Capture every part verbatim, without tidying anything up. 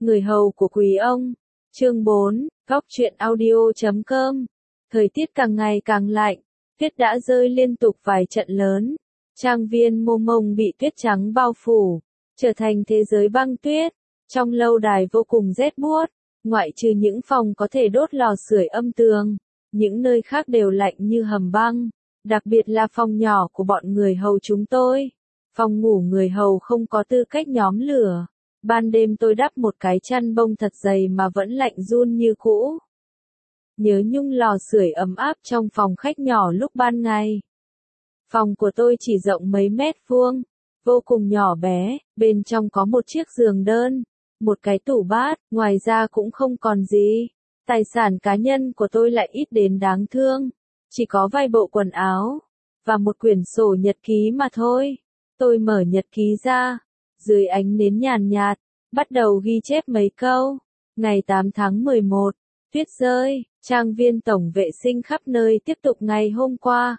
Người hầu của quý ông. Chương bốn, góc truyện audio chấm com. Thời tiết càng ngày càng lạnh, tuyết đã rơi liên tục vài trận lớn. Trang viên Mô Mông bị tuyết trắng bao phủ, trở thành thế giới băng tuyết. Trong lâu đài vô cùng rét buốt, ngoại trừ những phòng có thể đốt lò sưởi âm tường, những nơi khác đều lạnh như hầm băng, đặc biệt là phòng nhỏ của bọn người hầu chúng tôi. Phòng ngủ người hầu không có tư cách nhóm lửa. Ban đêm tôi đắp một cái chăn bông thật dày mà vẫn lạnh run như cũ. Nhớ nhung lò sưởi ấm áp trong phòng khách nhỏ lúc ban ngày. Phòng của tôi chỉ rộng mấy mét vuông, vô cùng nhỏ bé, bên trong có một chiếc giường đơn, một cái tủ bát, ngoài ra cũng không còn gì. Tài sản cá nhân của tôi lại ít đến đáng thương, chỉ có vài bộ quần áo, và một quyển sổ nhật ký mà thôi. Tôi mở nhật ký ra, dưới ánh nến nhàn nhạt, bắt đầu ghi chép mấy câu. Ngày tám tháng mười một, tuyết rơi, trang viên tổng vệ sinh khắp nơi tiếp tục ngày hôm qua.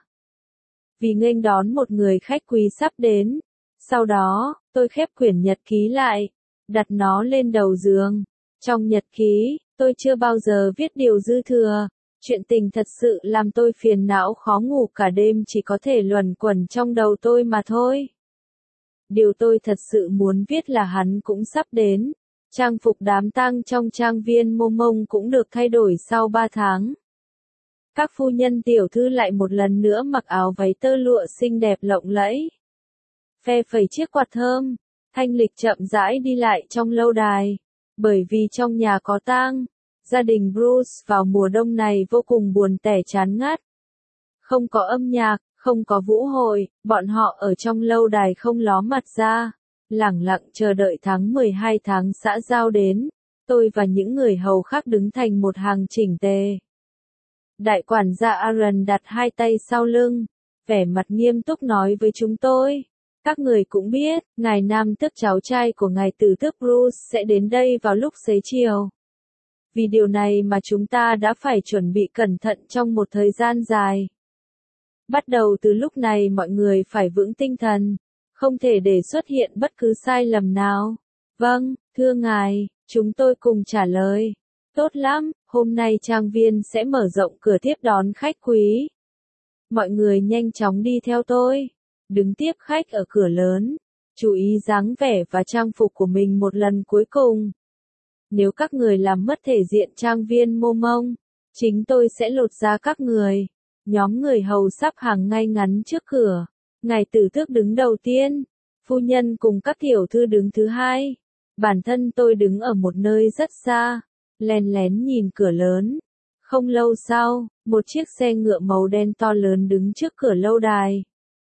Vì nghênh đón một người khách quý sắp đến. Sau đó, tôi khép quyển nhật ký lại, đặt nó lên đầu giường. Trong nhật ký, tôi chưa bao giờ viết điều dư thừa. Chuyện tình thật sự làm tôi phiền não khó ngủ cả đêm chỉ có thể luẩn quẩn trong đầu tôi mà thôi. Điều tôi thật sự muốn viết là hắn cũng sắp đến. Trang phục đám tang trong trang viên Mô Mông cũng được thay đổi sau ba tháng. Các phu nhân tiểu thư lại một lần nữa mặc áo váy tơ lụa xinh đẹp lộng lẫy. Phe phẩy chiếc quạt thơm, Thanh Lịch chậm rãi đi lại trong lâu đài. Bởi vì trong nhà có tang, gia đình Bruce vào mùa đông này vô cùng buồn tẻ chán ngắt. Không có âm nhạc, không có vũ hội, bọn họ ở trong lâu đài không ló mặt ra, lẳng lặng chờ đợi tháng mười hai tháng xã giao đến. Tôi và những người hầu khác đứng thành một hàng chỉnh tề. Đại quản gia Aaron đặt hai tay sau lưng, vẻ mặt nghiêm túc nói với chúng tôi. Các người cũng biết, ngài Nam Tước cháu trai của ngài Tử Tước Bruce sẽ đến đây vào lúc xế chiều. Vì điều này mà chúng ta đã phải chuẩn bị cẩn thận trong một thời gian dài. Bắt đầu từ lúc này mọi người phải vững tinh thần, không thể để xuất hiện bất cứ sai lầm nào. Vâng, thưa ngài, chúng tôi cùng trả lời. Tốt lắm, hôm nay trang viên sẽ mở rộng cửa tiếp đón khách quý. Mọi người nhanh chóng đi theo tôi, đứng tiếp khách ở cửa lớn, chú ý dáng vẻ và trang phục của mình một lần cuối cùng. Nếu các người làm mất thể diện trang viên Mô Mông, chính tôi sẽ lột da các người. Nhóm người hầu sắp hàng ngay ngắn trước cửa. Ngài Tử Tước đứng đầu tiên, phu nhân cùng các tiểu thư đứng thứ hai. Bản thân tôi đứng ở một nơi rất xa, lén lén nhìn cửa lớn. Không lâu sau, một chiếc xe ngựa màu đen to lớn đứng trước cửa lâu đài.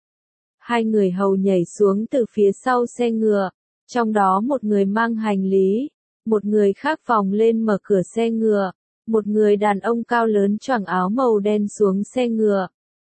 Hai người hầu nhảy xuống từ phía sau xe ngựa, trong đó một người mang hành lý, một người khác vòng lên mở cửa xe ngựa. Một người đàn ông cao lớn choàng áo màu đen xuống xe ngựa.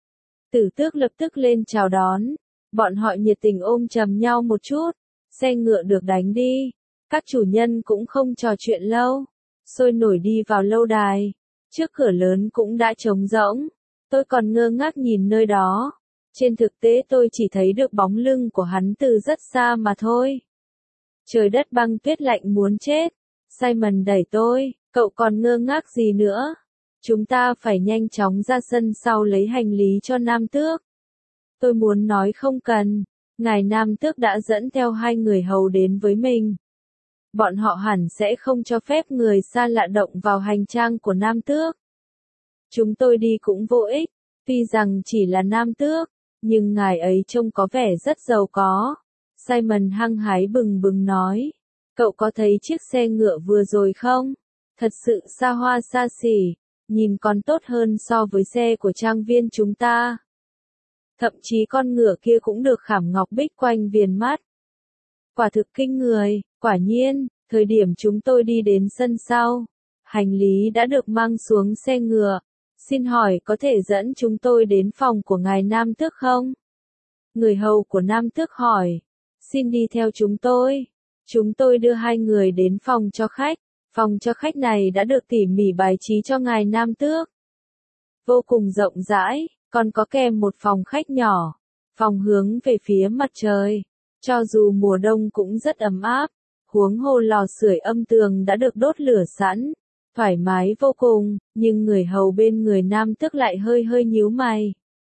Tử Tước lập tức lên chào đón. Bọn họ nhiệt tình ôm chầm nhau một chút. Xe ngựa được đánh đi. Các chủ nhân cũng không trò chuyện lâu. Sôi nổi đi vào lâu đài. Trước cửa lớn cũng đã trống rỗng. Tôi còn ngơ ngác nhìn nơi đó. Trên thực tế tôi chỉ thấy được bóng lưng của hắn từ rất xa mà thôi. Trời đất băng tuyết lạnh muốn chết. Simon đẩy tôi. Cậu còn ngơ ngác gì nữa? Chúng ta phải nhanh chóng ra sân sau lấy hành lý cho Nam Tước. Tôi muốn nói không cần. Ngài Nam Tước đã dẫn theo hai người hầu đến với mình. Bọn họ hẳn sẽ không cho phép người xa lạ động vào hành trang của Nam Tước. Chúng tôi đi cũng vô ích. Tuy rằng chỉ là Nam Tước, nhưng ngài ấy trông có vẻ rất giàu có. Simon hăng hái bừng bừng nói. Cậu có thấy chiếc xe ngựa vừa rồi không? Thật sự xa hoa xa xỉ, nhìn còn tốt hơn so với xe của trang viên chúng ta. Thậm chí con ngựa kia cũng được khảm ngọc bích quanh viền mắt. Quả thực kinh người, quả nhiên, thời điểm chúng tôi đi đến sân sau, hành lý đã được mang xuống xe ngựa. Xin hỏi có thể dẫn chúng tôi đến phòng của ngài Nam Tước không? Người hầu của Nam Tước hỏi. Xin đi theo chúng tôi. Chúng tôi đưa hai người đến phòng cho khách. Phòng cho khách này đã được tỉ mỉ bài trí cho ngài Nam Tước. Vô cùng rộng rãi, còn có kèm một phòng khách nhỏ. Phòng hướng về phía mặt trời. Cho dù mùa đông cũng rất ấm áp. Huống hồ lò sưởi âm tường đã được đốt lửa sẵn, thoải mái vô cùng, nhưng người hầu bên người nam tước lại hơi hơi nhíu mày.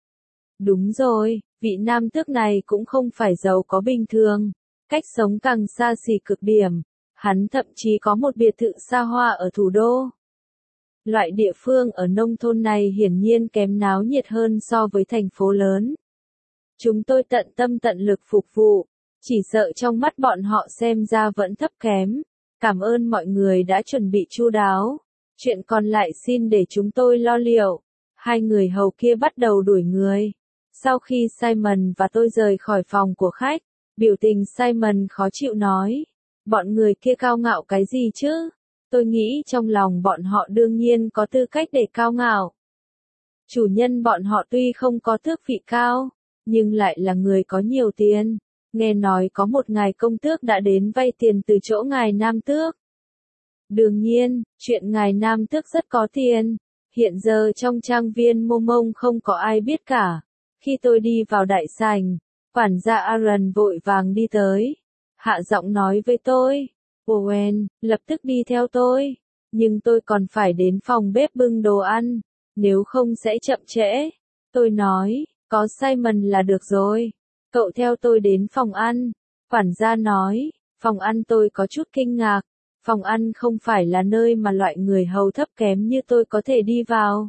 Đúng rồi, vị nam tước này cũng không phải giàu có bình thường, cách sống càng xa xỉ cực điểm, hắn thậm chí có một biệt thự xa hoa ở thủ đô. Loại địa phương ở nông thôn này hiển nhiên kém náo nhiệt hơn so với thành phố lớn. Chúng tôi tận tâm tận lực phục vụ, chỉ sợ trong mắt bọn họ xem ra vẫn thấp kém. Cảm ơn mọi người đã chuẩn bị chu đáo. Chuyện còn lại xin để chúng tôi lo liệu. Hai người hầu kia bắt đầu đuổi người. Sau khi Simon và tôi rời khỏi phòng của khách, biểu tình Simon khó chịu nói. Bọn người kia cao ngạo cái gì chứ? Tôi nghĩ trong lòng bọn họ đương nhiên có tư cách để cao ngạo. Chủ nhân bọn họ tuy không có tước vị cao, nhưng lại là người có nhiều tiền. Nghe nói có một ngài công tước đã đến vay tiền từ chỗ ngài nam tước. Đương nhiên, chuyện ngài nam tước rất có tiền. Hiện giờ trong trang viên Mô Mông không có ai biết cả. Khi tôi đi vào đại sảnh, quản gia Aaron vội vàng đi tới. Hạ giọng nói với tôi. Owen, lập tức đi theo tôi. Nhưng tôi còn phải đến phòng bếp bưng đồ ăn. Nếu không sẽ chậm trễ. Tôi nói, có Simon là được rồi. Cậu theo tôi đến phòng ăn. Quản gia nói, phòng ăn tôi có chút kinh ngạc. Phòng ăn không phải là nơi mà loại người hầu thấp kém như tôi có thể đi vào.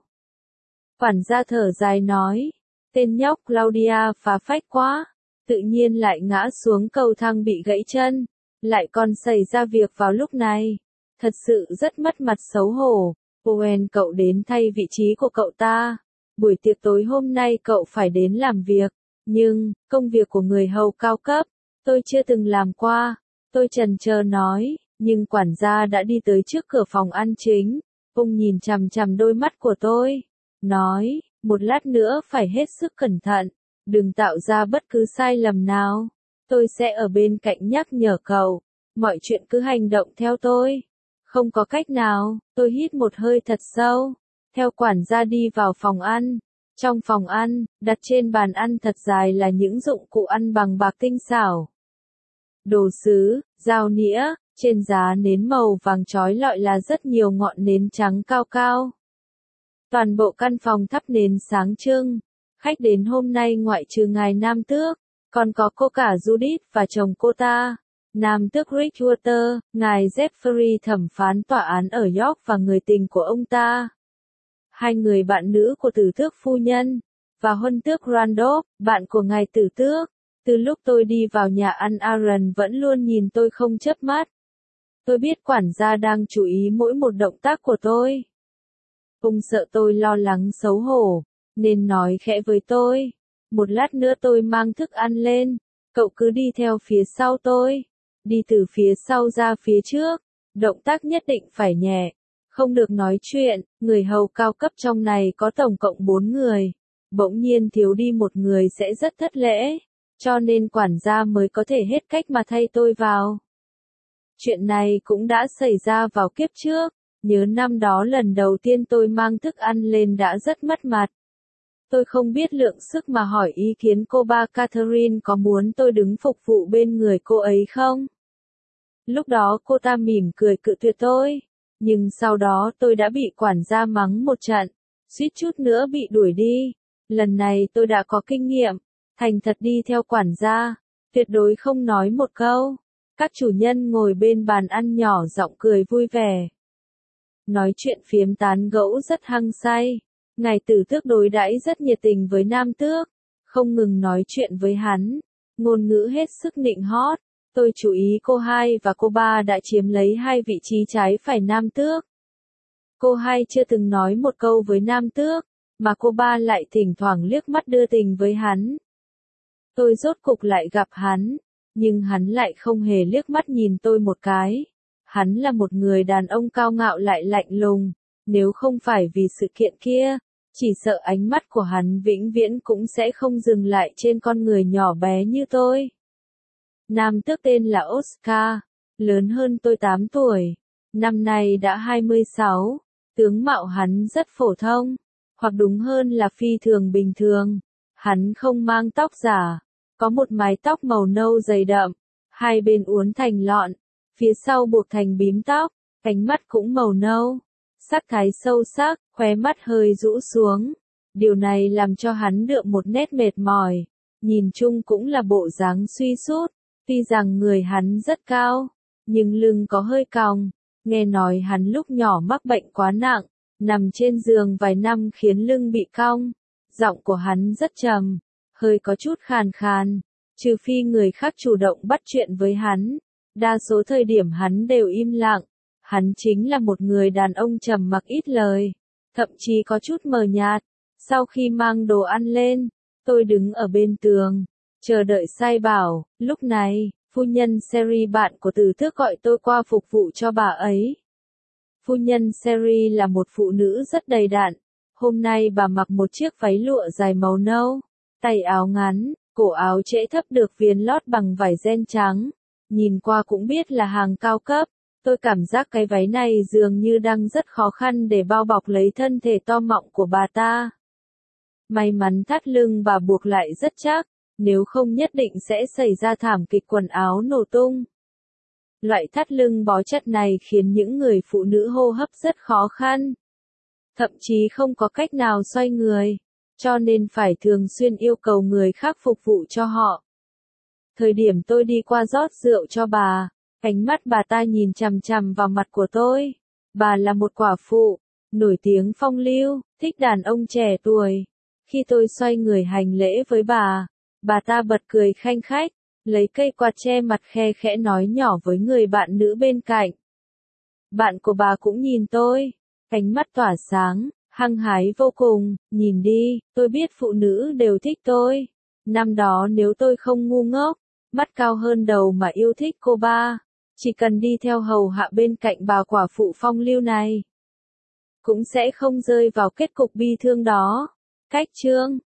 Quản gia thở dài nói, tên nhóc Claudia phá phách quá. Tự nhiên lại ngã xuống cầu thang bị gãy chân. Lại còn xảy ra việc vào lúc này. Thật sự rất mất mặt xấu hổ. Owen, cậu đến thay vị trí của cậu ta. Buổi tiệc tối hôm nay cậu phải đến làm việc. Nhưng, công việc của người hầu cao cấp, tôi chưa từng làm qua. Tôi chần chờ nói, nhưng quản gia đã đi tới trước cửa phòng ăn chính. Ông nhìn chằm chằm đôi mắt của tôi. Nói, một lát nữa phải hết sức cẩn thận. Đừng tạo ra bất cứ sai lầm nào. Tôi sẽ ở bên cạnh nhắc nhở cậu. Mọi chuyện cứ hành động theo tôi. Không có cách nào, tôi hít một hơi thật sâu. Theo quản gia đi vào phòng ăn. Trong phòng ăn, đặt trên bàn ăn thật dài là những dụng cụ ăn bằng bạc tinh xảo. Đồ sứ, dao nĩa, trên giá nến màu vàng chói lọi là rất nhiều ngọn nến trắng cao cao. Toàn bộ căn phòng thắp nến sáng trưng. Khách đến hôm nay ngoại trừ ngài nam tước, còn có cô cả Judith và chồng cô ta. Nam tước Richwater, ngài Jeffrey thẩm phán tòa án ở York và người tình của ông ta. Hai người bạn nữ của tử tước phu nhân, và huân tước Randolph, bạn của ngài tử tước. Từ lúc tôi đi vào nhà ăn Aaron vẫn luôn nhìn tôi không chớp mắt. Tôi biết quản gia đang chú ý mỗi một động tác của tôi. Ông sợ tôi lo lắng xấu hổ, nên nói khẽ với tôi. Một lát nữa tôi mang thức ăn lên, cậu cứ đi theo phía sau tôi. Đi từ phía sau ra phía trước, động tác nhất định phải nhẹ. Không được nói chuyện, người hầu cao cấp trong này có tổng cộng bốn người. Bỗng nhiên thiếu đi một người sẽ rất thất lễ, cho nên quản gia mới có thể hết cách mà thay tôi vào. Chuyện này cũng đã xảy ra vào kiếp trước, nhớ năm đó lần đầu tiên tôi mang thức ăn lên đã rất mất mặt. Tôi không biết lượng sức mà hỏi ý kiến cô ba Catherine có muốn tôi đứng phục vụ bên người cô ấy không? Lúc đó cô ta mỉm cười cự tuyệt tôi. Nhưng sau đó tôi đã bị quản gia mắng một trận, suýt chút nữa bị đuổi đi. Lần này tôi đã có kinh nghiệm, thành thật đi theo quản gia, tuyệt đối không nói một câu. Các chủ nhân ngồi bên bàn ăn nhỏ giọng cười vui vẻ. Nói chuyện phiếm tán gẫu rất hăng say. Ngài tử tước đối đãi rất nhiệt tình với nam tước, không ngừng nói chuyện với hắn. Ngôn ngữ hết sức nịnh hót. Tôi chú ý cô hai và cô ba đã chiếm lấy hai vị trí trái phải nam tước. Cô hai chưa từng nói một câu với nam tước, mà cô ba lại thỉnh thoảng liếc mắt đưa tình với hắn. Tôi rốt cục lại gặp hắn, nhưng hắn lại không hề liếc mắt nhìn tôi một cái. Hắn là một người đàn ông cao ngạo lại lạnh lùng, nếu không phải vì sự kiện kia, chỉ sợ ánh mắt của hắn vĩnh viễn cũng sẽ không dừng lại trên con người nhỏ bé như tôi. Nam tước tên là Oscar, lớn hơn tôi tám tuổi, năm nay đã hai mươi sáu, tướng mạo hắn rất phổ thông, hoặc đúng hơn là phi thường bình thường. Hắn không mang tóc giả, có một mái tóc màu nâu dày đậm, hai bên uốn thành lọn, phía sau buộc thành bím tóc, ánh mắt cũng màu nâu, sắc thái sâu sắc, khóe mắt hơi rũ xuống. Điều này làm cho hắn đượm một nét mệt mỏi, nhìn chung cũng là bộ dáng suy sút, tuy rằng người hắn rất cao, nhưng lưng có hơi còng, nghe nói hắn lúc nhỏ mắc bệnh quá nặng, nằm trên giường vài năm khiến lưng bị cong. Giọng của hắn rất trầm, hơi có chút khàn khàn, trừ phi người khác chủ động bắt chuyện với hắn, đa số thời điểm hắn đều im lặng. Hắn chính là một người đàn ông trầm mặc ít lời, thậm chí có chút mờ nhạt. Sau khi mang đồ ăn lên, tôi đứng ở bên tường, chờ đợi sai bảo. Lúc này, phu nhân Sherry bạn của Từ Tước gọi tôi qua phục vụ cho bà ấy. Phu nhân Sherry là một phụ nữ rất đầy đặn. Hôm nay bà mặc một chiếc váy lụa dài màu nâu, tay áo ngắn, cổ áo trễ thấp được viền lót bằng vải ren trắng. Nhìn qua cũng biết là hàng cao cấp. Tôi cảm giác cái váy này dường như đang rất khó khăn để bao bọc lấy thân thể to mọng của bà ta. May mắn thắt lưng bà buộc lại rất chắc, nếu không nhất định sẽ xảy ra thảm kịch quần áo nổ tung. Loại thắt lưng bó chặt này khiến những người phụ nữ hô hấp rất khó khăn. Thậm chí không có cách nào xoay người, cho nên phải thường xuyên yêu cầu người khác phục vụ cho họ. Thời điểm tôi đi qua rót rượu cho bà, ánh mắt bà ta nhìn chằm chằm vào mặt của tôi. Bà là một quả phụ, nổi tiếng phong lưu, thích đàn ông trẻ tuổi. Khi tôi xoay người hành lễ với bà, bà ta bật cười khanh khách, lấy cây quạt che mặt khe khẽ nói nhỏ với người bạn nữ bên cạnh. Bạn của bà cũng nhìn tôi, ánh mắt tỏa sáng, hăng hái vô cùng. Nhìn đi, tôi biết phụ nữ đều thích tôi. Năm đó nếu tôi không ngu ngốc, mắt cao hơn đầu mà yêu thích cô ba, chỉ cần đi theo hầu hạ bên cạnh bà quả phụ phong lưu này, cũng sẽ không rơi vào kết cục bi thương đó. Cách chương